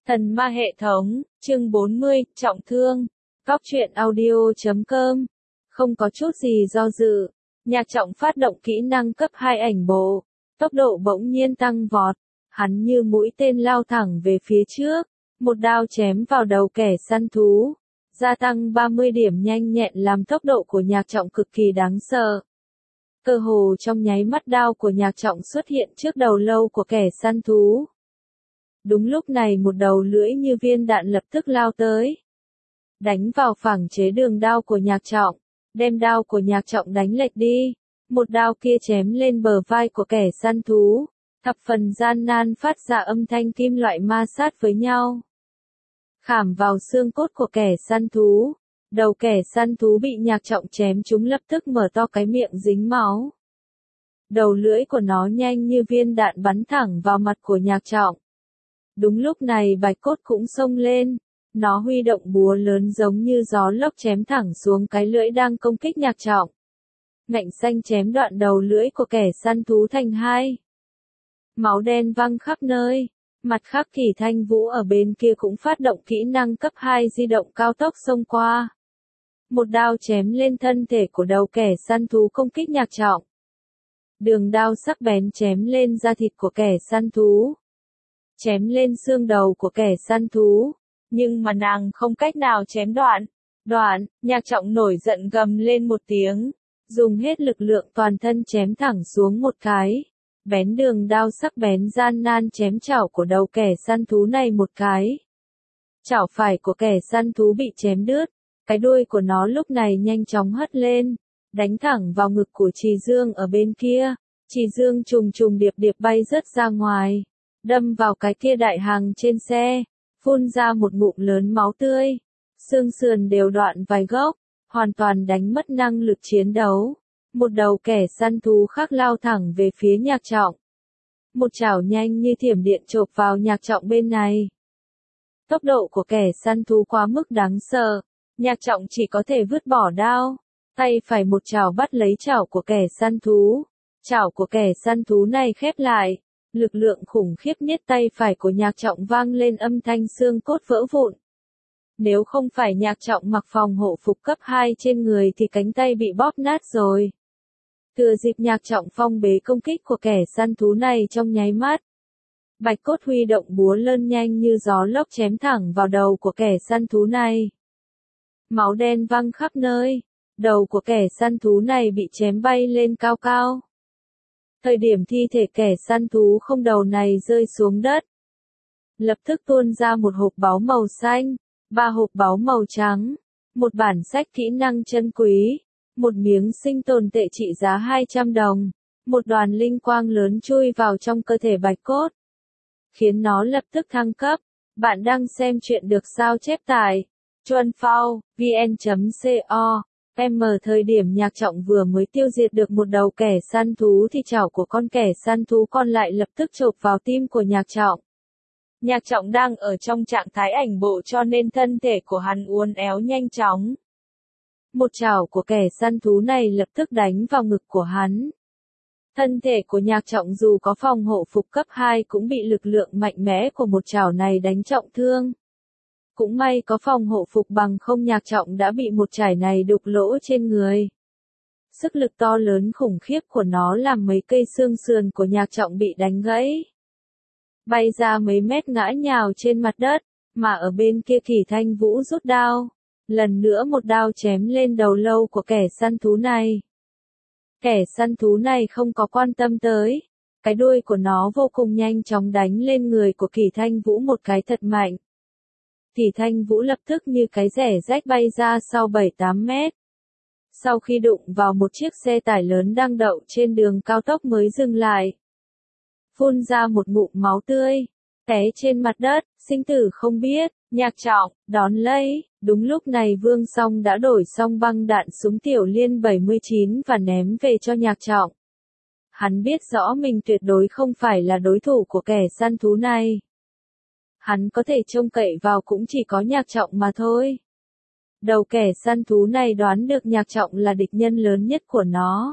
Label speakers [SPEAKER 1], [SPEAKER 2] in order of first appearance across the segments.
[SPEAKER 1] Thần ma hệ thống, chương 40, trọng thương. Góc truyện audio.com. Không có chút gì do dự. Nhạc Trọng phát động kỹ năng cấp 2 ảnh bộ. Tốc độ bỗng nhiên tăng vọt. Hắn như mũi tên lao thẳng về phía trước. Một đao chém vào đầu kẻ săn thú. Gia tăng 30 điểm nhanh nhẹn làm tốc độ của Nhạc Trọng cực kỳ đáng sợ. Cơ hồ trong nháy mắt đao của Nhạc Trọng xuất hiện trước đầu lâu của kẻ săn thú. Đúng lúc này một đầu lưỡi như viên đạn lập tức lao tới. Đánh vào phẳng chế đường đao của Nhạc Trọng, đem đao của Nhạc Trọng đánh lệch đi. Một đao kia chém lên bờ vai của kẻ săn thú, thập phần gian nan phát ra âm thanh kim loại ma sát với nhau. Khảm vào xương cốt của kẻ săn thú, đầu kẻ săn thú bị Nhạc Trọng chém trúng lập tức mở to cái miệng dính máu. Đầu lưỡi của nó nhanh như viên đạn bắn thẳng vào mặt của Nhạc Trọng. Đúng lúc này Bạch Cốt cũng xông lên, nó huy động búa lớn giống như gió lốc chém thẳng xuống cái lưỡi đang công kích Nhạc Trọng. Ngạnh xanh chém đoạn đầu lưỡi của kẻ săn thú thành hai. Máu đen văng khắp nơi, mặt khác Kỳ Thanh Vũ ở bên kia cũng phát động kỹ năng cấp 2 di động cao tốc xông qua. Một đao chém lên thân thể của đầu kẻ săn thú công kích Nhạc Trọng. Đường đao sắc bén chém lên da thịt của kẻ săn thú. Chém lên xương đầu của kẻ săn thú, nhưng mà nàng không cách nào chém đoạn, Nhạc Trọng nổi giận gầm lên một tiếng, dùng hết lực lượng toàn thân chém thẳng xuống một cái, bén đường đao sắc bén gian nan chém chảo của đầu kẻ săn thú này một cái. Chảo phải của kẻ săn thú bị chém đứt, cái đuôi của nó lúc này nhanh chóng hất lên, đánh thẳng vào ngực của Trì Dương ở bên kia, Trì Dương trùng trùng điệp điệp bay rớt ra ngoài. Đâm vào cái kia đại hàng trên xe, phun ra một ngụm lớn máu tươi, xương sườn đều đoạn vài gốc, hoàn toàn đánh mất năng lực chiến đấu. Một đầu kẻ săn thú khác lao thẳng về phía Nhạc Trọng. Một chảo nhanh như thiểm điện chộp vào Nhạc Trọng bên này. Tốc độ của kẻ săn thú quá mức đáng sợ, Nhạc Trọng chỉ có thể vứt bỏ đao, tay phải một chảo bắt lấy chảo của kẻ săn thú. Chảo của kẻ săn thú này khép lại. Lực lượng khủng khiếp niết tay phải của Nhạc Trọng vang lên âm thanh xương cốt vỡ vụn. Nếu không phải Nhạc Trọng mặc phòng hộ phục cấp 2 trên người thì cánh tay bị bóp nát rồi. Thừa dịp Nhạc Trọng phong bế công kích của kẻ săn thú này trong nháy mắt. Bạch Cốt huy động búa lơn nhanh như gió lốc chém thẳng vào đầu của kẻ săn thú này. Máu đen văng khắp nơi, đầu của kẻ săn thú này bị chém bay lên cao cao. Thời điểm thi thể kẻ săn thú không đầu này rơi xuống đất, lập tức tuôn ra một hộp báu màu xanh, 3 hộp báu màu trắng, một bản sách kỹ năng chân quý, một miếng sinh tồn tệ trị giá 200 đồng, một đoàn linh quang lớn chui vào trong cơ thể Bạch Cốt, khiến nó lập tức thăng cấp. Bạn đang xem chuyện được sao chép tại Chuanphao, vn.co. Thời điểm Nhạc Trọng vừa mới tiêu diệt được một đầu kẻ săn thú thì chảo của con kẻ săn thú còn lại lập tức chộp vào tim của Nhạc Trọng. Nhạc Trọng đang ở trong trạng thái ảnh bộ cho nên thân thể của hắn uốn éo nhanh chóng. Một chảo của kẻ săn thú này lập tức đánh vào ngực của hắn. Thân thể của Nhạc Trọng dù có phòng hộ phục cấp 2 cũng bị lực lượng mạnh mẽ của một chảo này đánh trọng thương. Cũng may có phòng hộ phục bằng không Nhạc Trọng đã bị một chải này đục lỗ trên người. Sức lực to lớn khủng khiếp của nó làm mấy cây xương sườn của Nhạc Trọng bị đánh gãy. Bay ra mấy mét ngã nhào trên mặt đất, mà ở bên kia Kỳ Thanh Vũ rút đao. Lần nữa một đao chém lên đầu lâu của kẻ săn thú này. Kẻ săn thú này không có quan tâm tới. Cái đuôi của nó vô cùng nhanh chóng đánh lên người của Kỳ Thanh Vũ một cái thật mạnh. Kỳ Thanh Vũ lập tức như cái rẻ rách bay ra sau 7-8 mét. Sau khi đụng vào một chiếc xe tải lớn đang đậu trên đường cao tốc mới dừng lại. Phun ra một ngụm máu tươi, té trên mặt đất, sinh tử không biết. Nhạc Trọng đón lấy. Đúng lúc này Vương Song đã đổi xong băng đạn súng tiểu liên 79 và ném về cho Nhạc Trọng. Hắn biết rõ mình tuyệt đối không phải là đối thủ của kẻ săn thú này. Hắn có thể trông cậy vào cũng chỉ có Nhạc Trọng mà thôi. Đầu kẻ săn thú này đoán được Nhạc Trọng là địch nhân lớn nhất của nó.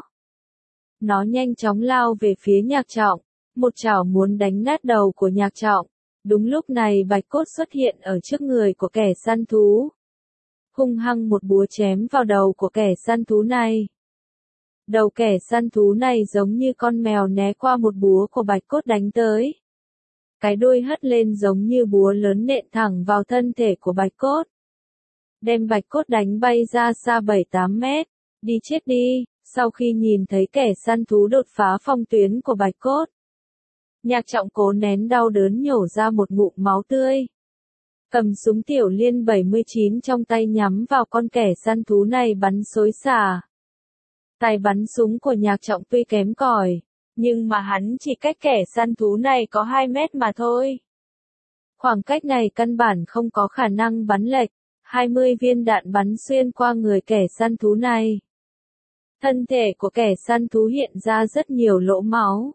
[SPEAKER 1] Nó nhanh chóng lao về phía Nhạc Trọng, một chảo muốn đánh nát đầu của Nhạc Trọng. Đúng lúc này bạch cốt xuất hiện ở trước người của kẻ săn thú. Hung hăng một búa chém vào đầu của kẻ săn thú này. Đầu kẻ săn thú này giống như con mèo né qua một búa của bạch cốt đánh tới. Cái đuôi hất lên giống như búa lớn nện thẳng vào thân thể của bạch cốt. Đem bạch cốt đánh bay ra xa 7-8 mét. Đi chết đi, sau khi nhìn thấy kẻ săn thú đột phá phong tuyến của bạch cốt. Nhạc Trọng cố nén đau đớn nhổ ra một ngụm máu tươi. Cầm súng tiểu liên 79 trong tay nhắm vào con kẻ săn thú này bắn xối xả. Tài bắn súng của Nhạc Trọng tuy kém cỏi, nhưng mà hắn chỉ cách kẻ săn thú này có 2 mét mà thôi. Khoảng cách này căn bản không có khả năng bắn lệch, 20 viên đạn bắn xuyên qua người kẻ săn thú này. Thân thể của kẻ săn thú hiện ra rất nhiều lỗ máu.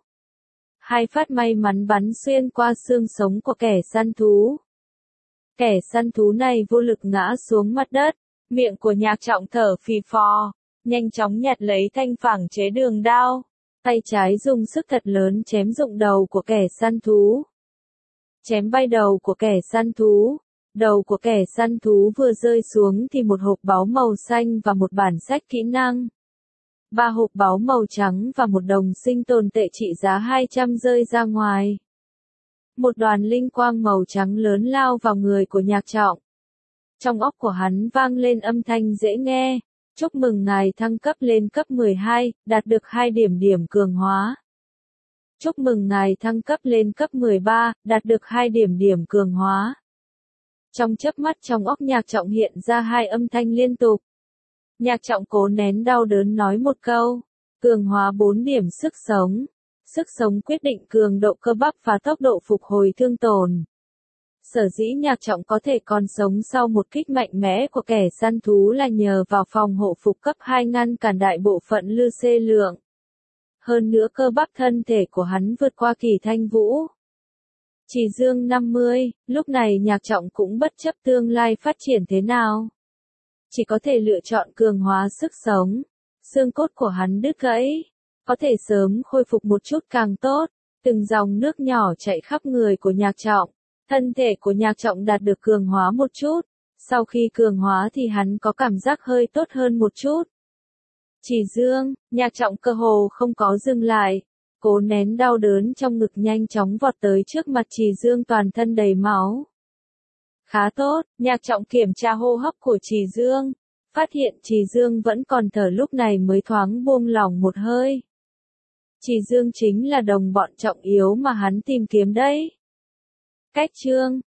[SPEAKER 1] 2 phát may mắn bắn xuyên qua xương sống của kẻ săn thú. Kẻ săn thú này vô lực ngã xuống mặt đất, miệng của Nhạc Trọng thở phì phò, nhanh chóng nhặt lấy thanh phẳng chế đường đao, tay trái dùng sức thật lớn chém rụng đầu của kẻ săn thú. Chém bay đầu của kẻ săn thú, đầu của kẻ săn thú vừa rơi xuống thì một hộp báu màu xanh và một bản sách kỹ năng. 3 hộp báu màu trắng và một đồng sinh tồn tệ trị giá 200 rơi ra ngoài. Một đoàn linh quang màu trắng lớn lao vào người của Nhạc Trọng. Trong óc của hắn vang lên âm thanh dễ nghe. Chúc mừng ngài thăng cấp lên cấp 12, đạt được 2 điểm cường hóa. Chúc mừng ngài thăng cấp lên cấp 13, đạt được 2 điểm cường hóa. Trong chớp mắt trong óc Nhạc Trọng hiện ra 2 âm thanh liên tục. Nhạc Trọng cố nén đau đớn nói một câu. Cường hóa 4 điểm sức sống. Sức sống quyết định cường độ cơ bắp và tốc độ phục hồi thương tổn. Sở dĩ Nhạc Trọng có thể còn sống sau một kích mạnh mẽ của kẻ săn thú là nhờ vào phòng hộ phục cấp 2 ngăn cản đại bộ phận lư xê lượng. Hơn nữa cơ bắp thân thể của hắn vượt qua Kỳ Thanh Vũ. Chỉ dương 50, lúc này Nhạc Trọng cũng bất chấp tương lai phát triển thế nào. Chỉ có thể lựa chọn cường hóa sức sống. Xương cốt của hắn đứt gãy. Có thể sớm khôi phục một chút càng tốt. Từng dòng nước nhỏ chảy khắp người của Nhạc Trọng. Thân thể của Nhạc Trọng đạt được cường hóa một chút. Sau khi cường hóa thì hắn có cảm giác hơi tốt hơn một chút. Chỉ dương, Nhạc Trọng cơ hồ không có dừng lại. Cố nén đau đớn trong ngực nhanh chóng vọt tới trước mặt Chỉ Dương toàn thân đầy máu. Khá tốt, Nhạc Trọng kiểm tra hô hấp của Chỉ Dương. Phát hiện Chỉ Dương vẫn còn thở lúc này mới thoáng buông lỏng một hơi. Chỉ Dương chính là đồng bọn trọng yếu mà hắn tìm kiếm đấy. Cách chương